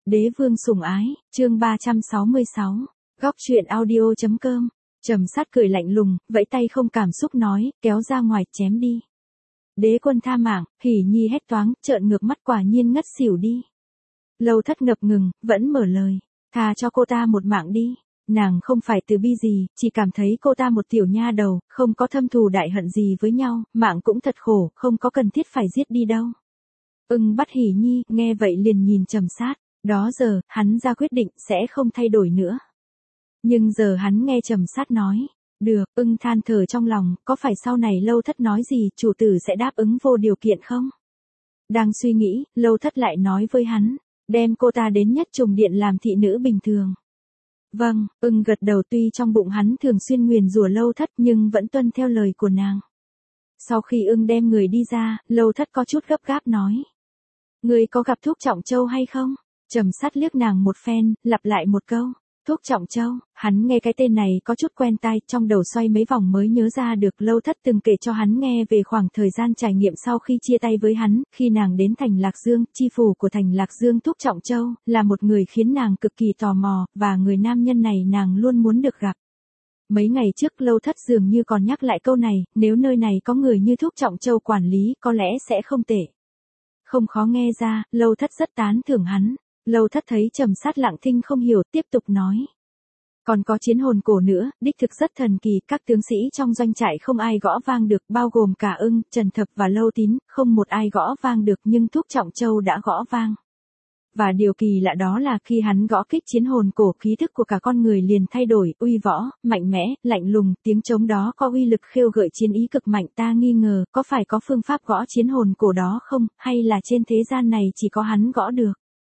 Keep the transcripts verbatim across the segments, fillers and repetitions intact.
Đế vương sủng ái, chương ba trăm sáu mươi sáu, góc truyện audio.com, Trầm Sát cười lạnh lùng, vẫy tay không cảm xúc nói, kéo ra ngoài, chém đi. Đế quân tha mạng, Hỉ Nhi hét toáng, trợn ngược mắt quả nhiên ngất xỉu đi. Lâu Thất ngập ngừng, vẫn mở lời, tha cho cô ta một mạng đi. Nàng không phải từ bi gì, chỉ cảm thấy cô ta một tiểu nha đầu, không có thâm thù đại hận gì với nhau, mạng cũng thật khổ, không có cần thiết phải giết đi đâu. Ưng bắt Hỉ Nhi, nghe vậy liền nhìn Trầm Sát, đó giờ, hắn ra quyết định sẽ không thay đổi nữa. Nhưng giờ hắn nghe Trầm Sát nói, được, Ưng than thở trong lòng, có phải sau này Lâu Thất nói gì, chủ tử sẽ đáp ứng vô điều kiện không? Đang suy nghĩ, Lâu Thất lại nói với hắn, đem cô ta đến Nhất Trùng Điện làm thị nữ bình thường. Vâng, Ưng gật đầu, tuy trong bụng hắn thường xuyên nguyền rủa Lâu Thất nhưng vẫn tuân theo lời của nàng. Sau khi Ưng đem người đi ra, Lâu Thất có chút gấp gáp nói. Người có gặp Thúc Trọng Châu hay không? Trầm Sát liếc nàng một phen, lặp lại một câu. Thúc Trọng Châu, hắn nghe cái tên này có chút quen tai, trong đầu xoay mấy vòng mới nhớ ra được Lâu Thất từng kể cho hắn nghe về khoảng thời gian trải nghiệm sau khi chia tay với hắn, khi nàng đến thành Lạc Dương, chi phủ của thành Lạc Dương Thúc Trọng Châu, là một người khiến nàng cực kỳ tò mò, và người nam nhân này nàng luôn muốn được gặp. Mấy ngày trước Lâu Thất dường như còn nhắc lại câu này, nếu nơi này có người như Thúc Trọng Châu quản lý, có lẽ sẽ không tệ. Không khó nghe ra, Lâu Thất rất tán thưởng hắn. Lâu Thất thấy Trầm Sát lặng thinh không hiểu, tiếp tục nói. Còn có chiến hồn cổ nữa, đích thực rất thần kỳ, các tướng sĩ trong doanh trại không ai gõ vang được, bao gồm cả Ưng, Trần Thập và Lâu Tín, không một ai gõ vang được, nhưng Thúc Trọng Châu đã gõ vang. Và điều kỳ lạ đó là khi hắn gõ kích chiến hồn cổ, khí thức của cả con người liền thay đổi, uy võ, mạnh mẽ, lạnh lùng, tiếng trống đó có uy lực khêu gợi chiến ý cực mạnh. Ta nghi ngờ, có phải có phương pháp gõ chiến hồn cổ đó không, hay là trên thế gian này chỉ có hắn gõ được.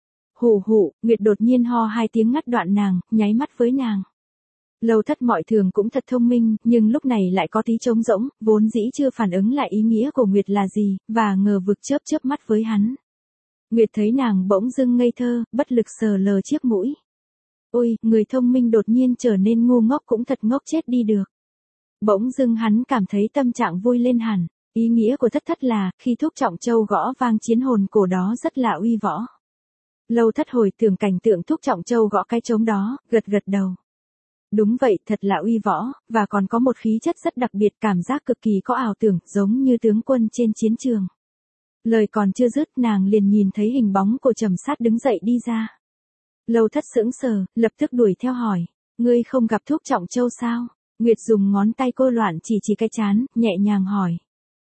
Hù hụ, Nguyệt đột nhiên ho hai tiếng ngắt đoạn nàng, nháy mắt với nàng. Lâu Thất mọi thường cũng thật thông minh, nhưng lúc này lại có tí trống rỗng, vốn dĩ chưa phản ứng lại ý nghĩa của Nguyệt là gì, và ngờ vực chớp chớp mắt với hắn. Nguyệt thấy nàng bỗng dưng ngây thơ, bất lực sờ lờ chiếc mũi. Ôi, người thông minh đột nhiên trở nên ngu ngốc cũng thật ngốc chết đi được. Bỗng dưng hắn cảm thấy tâm trạng vui lên hẳn, ý nghĩa của Thất Thất là, khi Thúc Trọng Châu gõ vang chiến hồn cổ đó rất là uy võ. Lâu Thất hồi tưởng cảnh tượng Thúc Trọng Châu gõ cái trống đó, gật gật đầu. Đúng vậy, thật là uy võ, và còn có một khí chất rất đặc biệt, cảm giác cực kỳ có ảo tưởng, giống như tướng quân trên chiến trường. Lời còn chưa dứt, nàng liền nhìn thấy hình bóng của Trầm Sát đứng dậy đi ra. Lâu Thất sững sờ, lập tức đuổi theo hỏi, ngươi không gặp Thúc Trọng Châu sao? Nguyệt dùng ngón tay cô loạn chỉ chỉ cái trán, nhẹ nhàng hỏi.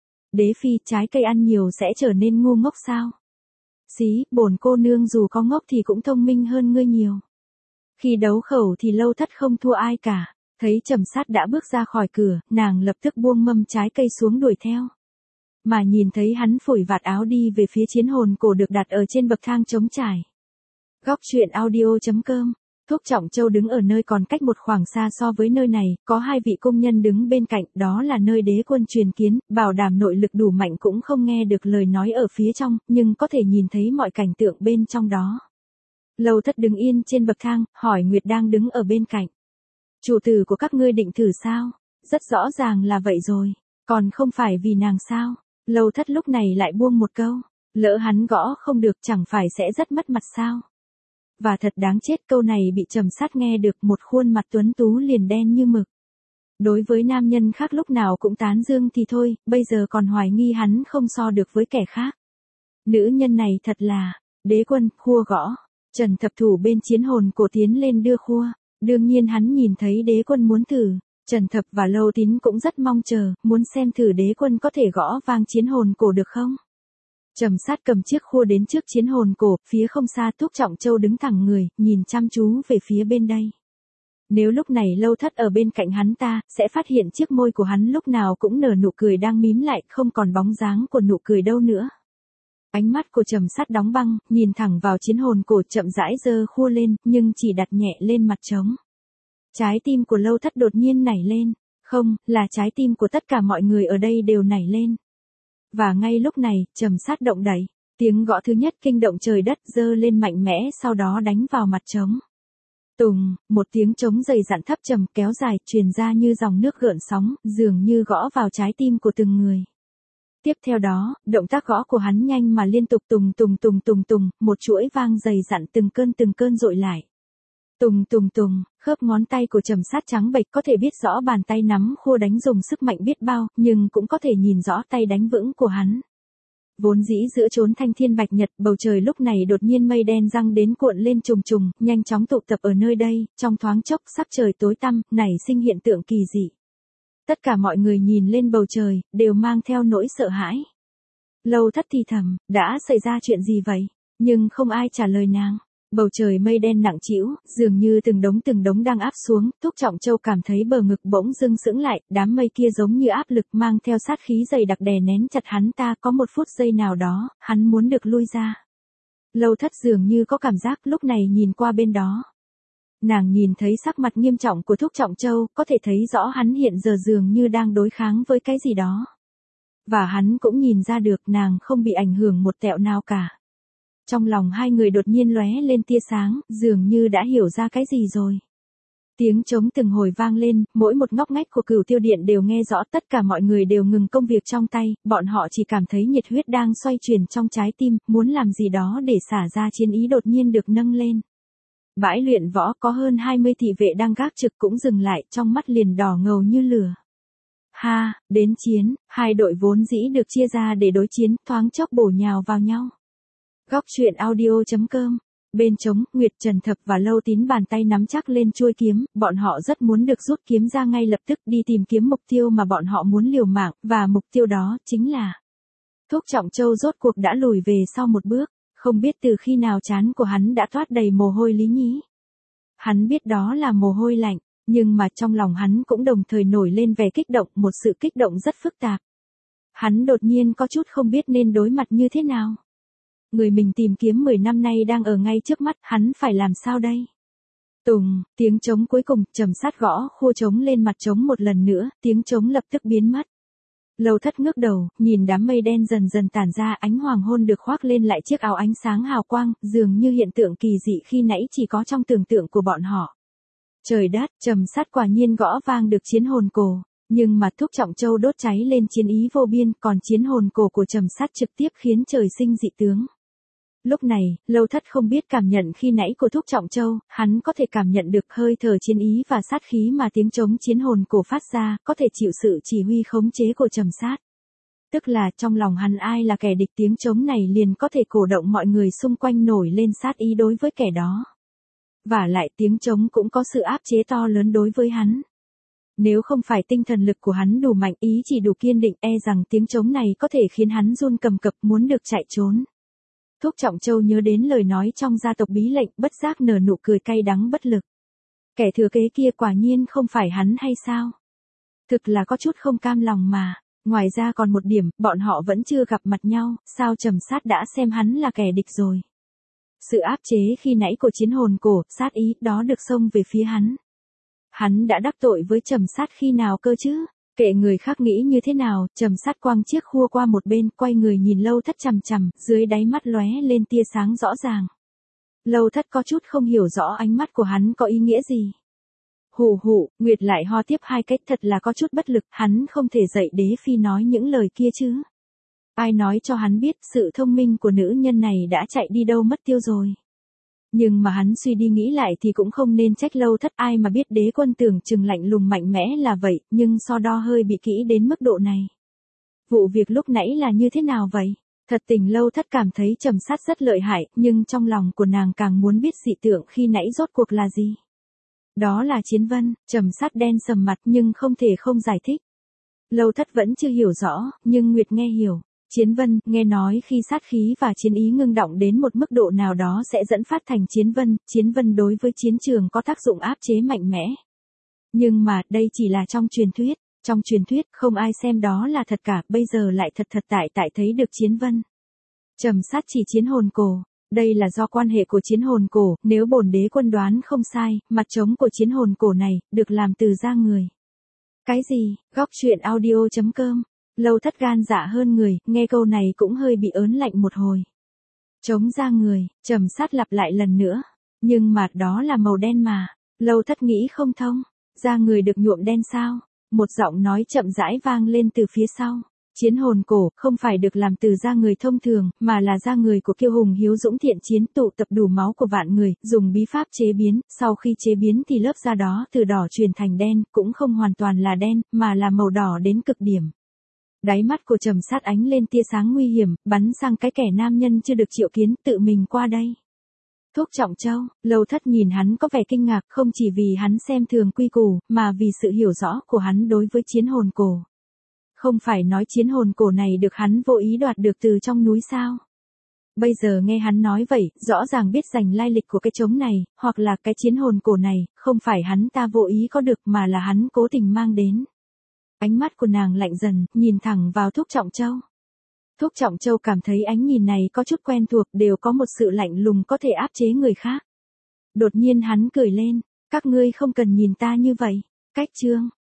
Đế phi, trái cây ăn nhiều sẽ trở nên ngu ngốc sao? Xí, bổn cô nương dù có ngốc thì cũng thông minh hơn ngươi nhiều. Khi đấu khẩu thì Lâu Thất không thua ai cả. Thấy Trầm Sát đã bước ra khỏi cửa, nàng lập tức buông mâm trái cây xuống đuổi theo. Mà nhìn thấy hắn phủi vạt áo đi về phía chiến hồn cổ được đặt ở trên bậc thang trống trải. Góc truyện audio.com, Thúc Trọng Châu đứng ở nơi còn cách một khoảng xa so với nơi này, có hai vị công nhân đứng bên cạnh, đó là nơi đế quân truyền kiến, bảo đảm nội lực đủ mạnh cũng không nghe được lời nói ở phía trong, nhưng có thể nhìn thấy mọi cảnh tượng bên trong đó. Lâu Thất đứng yên trên bậc thang, hỏi Nguyệt đang đứng ở bên cạnh. Chủ tử của các ngươi định thử sao? Rất rõ ràng là vậy rồi, còn không phải vì nàng sao? Lâu Thất lúc này lại buông một câu, lỡ hắn gõ không được chẳng phải sẽ rất mất mặt sao? Và thật đáng chết, câu này bị Trầm Sát nghe được, một khuôn mặt tuấn tú liền đen như mực. Đối với nam nhân khác lúc nào cũng tán dương thì thôi, bây giờ còn hoài nghi hắn không so được với kẻ khác. Nữ nhân này thật là, đế quân, khua gõ. Trần Thập thủ bên chiến hồn cổ tiến lên đưa khua, đương nhiên hắn nhìn thấy đế quân muốn thử. Trần Thập và Lâu Tín cũng rất mong chờ, muốn xem thử đế quân có thể gõ vang chiến hồn cổ được không. Trầm Sát cầm chiếc khua đến trước chiến hồn cổ, phía không xa Thúc Trọng Châu đứng thẳng người, nhìn chăm chú về phía bên đây. Nếu lúc này Lâu Thất ở bên cạnh hắn ta, sẽ phát hiện chiếc môi của hắn lúc nào cũng nở nụ cười đang mím lại, không còn bóng dáng của nụ cười đâu nữa. Ánh mắt của Trầm Sát đóng băng, nhìn thẳng vào chiến hồn cổ, chậm rãi giơ khua lên, nhưng chỉ đặt nhẹ lên mặt trống. Trái tim của Lâu Thất đột nhiên nảy lên, không, là trái tim của tất cả mọi người ở đây đều nảy lên. Và ngay lúc này, Trầm Sát động đẩy, tiếng gõ thứ nhất kinh động trời đất, giơ lên mạnh mẽ, sau đó đánh vào mặt trống. Tùng, một tiếng trống dày dặn thấp trầm kéo dài, truyền ra như dòng nước gợn sóng, dường như gõ vào trái tim của từng người. Tiếp theo đó, động tác gõ của hắn nhanh mà liên tục tùng tùng tùng tùng tùng, một chuỗi vang dày dặn từng cơn từng cơn dội lại. Tùng tùng tùng, khớp ngón tay của Trầm Sát trắng bệch có thể biết rõ bàn tay nắm khua đánh dùng sức mạnh biết bao, nhưng cũng có thể nhìn rõ tay đánh vững của hắn. Vốn dĩ giữa chốn thanh thiên bạch nhật, bầu trời lúc này đột nhiên mây đen răng đến cuộn lên trùng trùng, nhanh chóng tụ tập ở nơi đây, trong thoáng chốc sắc trời tối tăm, nảy sinh hiện tượng kỳ dị. Tất cả mọi người nhìn lên bầu trời, đều mang theo nỗi sợ hãi. Lâu Thất thì thầm, đã xảy ra chuyện gì vậy? Nhưng không ai trả lời nàng. Bầu trời mây đen nặng trĩu, dường như từng đống từng đống đang áp xuống, Thúc Trọng Châu cảm thấy bờ ngực bỗng dưng sững lại, đám mây kia giống như áp lực mang theo sát khí dày đặc đè nén chặt hắn ta, có một phút giây nào đó, hắn muốn được lui ra. Lâu Thất dường như có cảm giác lúc này nhìn qua bên đó. Nàng nhìn thấy sắc mặt nghiêm trọng của Thúc Trọng Châu, có thể thấy rõ hắn hiện giờ dường như đang đối kháng với cái gì đó. Và hắn cũng nhìn ra được nàng không bị ảnh hưởng một tẹo nào cả. Trong lòng hai người đột nhiên lóe lên tia sáng, dường như đã hiểu ra cái gì rồi. Tiếng trống từng hồi vang lên, mỗi một ngóc ngách của Cửu Tiêu Điện đều nghe rõ, tất cả mọi người đều ngừng công việc trong tay, bọn họ chỉ cảm thấy nhiệt huyết đang xoay chuyển trong trái tim, muốn làm gì đó để xả ra chiến ý đột nhiên được nâng lên. Bãi luyện võ có hơn hai mươi thị vệ đang gác trực cũng dừng lại, trong mắt liền đỏ ngầu như lửa. Ha, đến chiến, hai đội vốn dĩ được chia ra để đối chiến, thoáng chốc bổ nhào vào nhau. Góc truyện audio chấm com. Bên trống, Nguyệt Trần Thập và Lâu Tín bàn tay nắm chắc lên chuôi kiếm, bọn họ rất muốn được rút kiếm ra ngay lập tức đi tìm kiếm mục tiêu mà bọn họ muốn liều mạng, và mục tiêu đó chính là Thúc Trọng Châu rốt cuộc đã lùi về sau một bước, không biết từ khi nào trán của hắn đã toát đầy mồ hôi lý nhí. Hắn biết đó là mồ hôi lạnh, nhưng mà trong lòng hắn cũng đồng thời nổi lên vẻ kích động, một sự kích động rất phức tạp. Hắn đột nhiên có chút không biết nên đối mặt như thế nào. Người mình tìm kiếm mười năm nay đang ở ngay trước mắt, hắn phải làm sao đây? Tùng, tiếng trống cuối cùng, Trầm Sát gõ khua trống lên mặt trống một lần nữa, tiếng trống lập tức biến mất. Lâu Thất ngước đầu, nhìn đám mây đen dần dần tản ra, ánh hoàng hôn được khoác lên lại chiếc áo ánh sáng hào quang, dường như hiện tượng kỳ dị khi nãy chỉ có trong tưởng tượng của bọn họ. Trời đất, Trầm Sát quả nhiên gõ vang được chiến hồn cổ, nhưng mà Thúc Trọng Châu đốt cháy lên chiến ý vô biên, còn chiến hồn cổ của Trầm Sát trực tiếp khiến trời sinh dị tướng. Lúc này, Lâu Thất không biết cảm nhận khi nãy của Thúc Trọng Châu, hắn có thể cảm nhận được hơi thở chiến ý và sát khí mà tiếng trống chiến hồn cổ phát ra, có thể chịu sự chỉ huy khống chế của Trầm Sát. Tức là trong lòng hắn ai là kẻ địch, tiếng trống này liền có thể cổ động mọi người xung quanh nổi lên sát ý đối với kẻ đó. Và lại tiếng trống cũng có sự áp chế to lớn đối với hắn. Nếu không phải tinh thần lực của hắn đủ mạnh, ý chỉ đủ kiên định, e rằng tiếng trống này có thể khiến hắn run cầm cập muốn được chạy trốn. Thúc Trọng Châu nhớ đến lời nói trong gia tộc bí lệnh, bất giác nở nụ cười cay đắng bất lực. Kẻ thừa kế kia quả nhiên không phải hắn hay sao? Thực là có chút không cam lòng mà. Ngoài ra còn một điểm, bọn họ vẫn chưa gặp mặt nhau, sao Trầm Sát đã xem hắn là kẻ địch rồi? Sự áp chế khi nãy của chiến hồn cổ, sát ý, đó được xông về phía hắn. Hắn đã đắc tội với Trầm Sát khi nào cơ chứ? Kệ người khác nghĩ như thế nào, Trầm Sát quăng chiếc khua qua một bên, quay người nhìn Lâu Thất chằm chằm, dưới đáy mắt lóe lên tia sáng rõ ràng. Lâu Thất có chút không hiểu rõ ánh mắt của hắn có ý nghĩa gì. Hù hù, Nguyệt lại ho tiếp hai cách, thật là có chút bất lực, hắn không thể dạy đế phi nói những lời kia chứ. Ai nói cho hắn biết sự thông minh của nữ nhân này đã chạy đi đâu mất tiêu rồi. Nhưng mà hắn suy đi nghĩ lại thì cũng không nên trách Lâu Thất, ai mà biết đế quân tưởng chừng lạnh lùng mạnh mẽ là vậy, nhưng so đo hơi bị kỹ đến mức độ này. Vụ việc lúc nãy là như thế nào vậy? Thật tình Lâu Thất cảm thấy Trầm Sát rất lợi hại, nhưng trong lòng của nàng càng muốn biết dị tượng khi nãy rốt cuộc là gì. Đó là Chiến Vân. Trầm Sát đen sầm mặt nhưng không thể không giải thích. Lâu Thất vẫn chưa hiểu rõ, nhưng Nguyệt nghe hiểu. Chiến Vân, nghe nói khi sát khí và chiến ý ngưng động đến một mức độ nào đó sẽ dẫn phát thành Chiến Vân, Chiến Vân đối với chiến trường có tác dụng áp chế mạnh mẽ. Nhưng mà, đây chỉ là trong truyền thuyết, trong truyền thuyết không ai xem đó là thật cả, bây giờ lại thật thật tại tại thấy được Chiến Vân. Trầm Sát chỉ chiến hồn cổ, đây là do quan hệ của chiến hồn cổ, nếu bổn đế quân đoán không sai, mặt trống của chiến hồn cổ này, được làm từ da người. Cái gì? Góc truyện audio chấm com. Lâu Thất gan dạ hơn người, nghe câu này cũng hơi bị ớn lạnh một hồi. Trống da người, Trầm Sát lặp lại lần nữa. Nhưng mà đó là màu đen mà. Lâu Thất nghĩ không thông. Da người được nhuộm đen sao? Một giọng nói chậm rãi vang lên từ phía sau. Chiến hồn cổ không phải được làm từ da người thông thường, mà là da người của kiêu hùng hiếu dũng thiện chiến tụ tập đủ máu của vạn người, dùng bí pháp chế biến, sau khi chế biến thì lớp da đó từ đỏ chuyển thành đen, cũng không hoàn toàn là đen, mà là màu đỏ đến cực điểm. Đáy mắt của Trầm Sát ánh lên tia sáng nguy hiểm, bắn sang cái kẻ nam nhân chưa được triệu kiến, tự mình qua đây. Thúc Trọng Châu, Lâu Thất nhìn hắn có vẻ kinh ngạc, không chỉ vì hắn xem thường quy củ, mà vì sự hiểu rõ của hắn đối với chiến hồn cổ. Không phải nói chiến hồn cổ này được hắn vô ý đoạt được từ trong núi sao? Bây giờ nghe hắn nói vậy, rõ ràng biết rành lai lịch của cái trống này, hoặc là cái chiến hồn cổ này, không phải hắn ta vô ý có được mà là hắn cố tình mang đến. Ánh mắt của nàng lạnh dần, nhìn thẳng vào Thúc Trọng Châu. Thúc Trọng Châu cảm thấy ánh nhìn này có chút quen thuộc, đều có một sự lạnh lùng có thể áp chế người khác. Đột nhiên hắn cười lên, các ngươi không cần nhìn ta như vậy. Cách chương